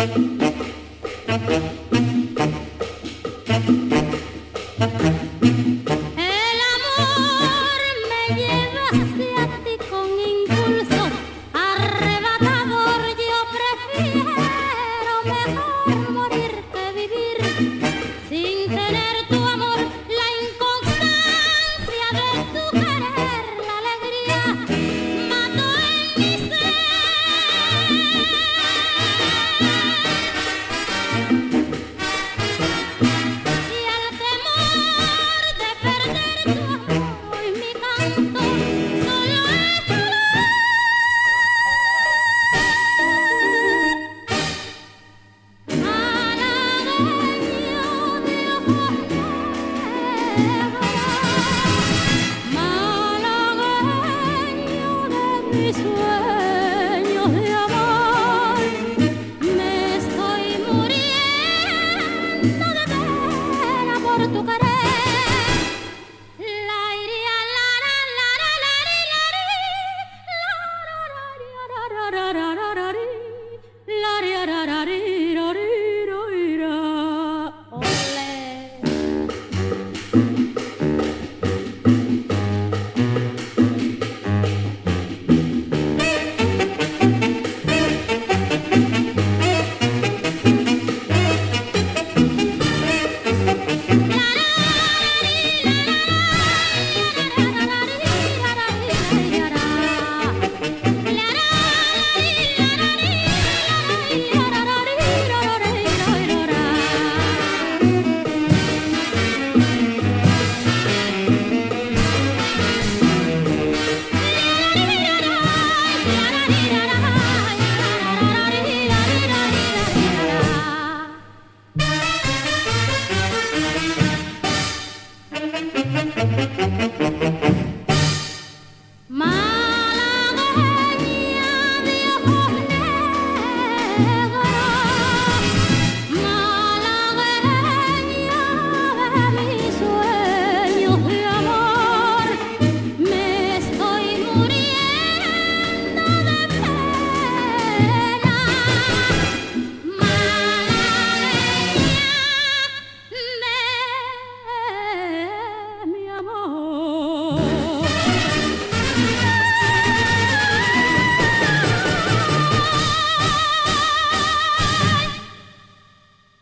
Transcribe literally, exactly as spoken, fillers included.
El amor me lleva hacia ti con impulso arrebatador. Yo prefiero mejor morir que vivir sin tener tu amor, la inconstancia de tu querer, la alegría mató en mi ser. Y al temor de perder tu amor, hoy mi canto solo es dolor. Malagueño de ojos negros, malagueño de mis sueños de amor, me estoy muriendo de pena por tu querer. La iria, la ra, la ra, la ri, la ri, la ra, ra, ra, ra, ra, ra, ra, ra, ri, la ri, ra, ra, ri.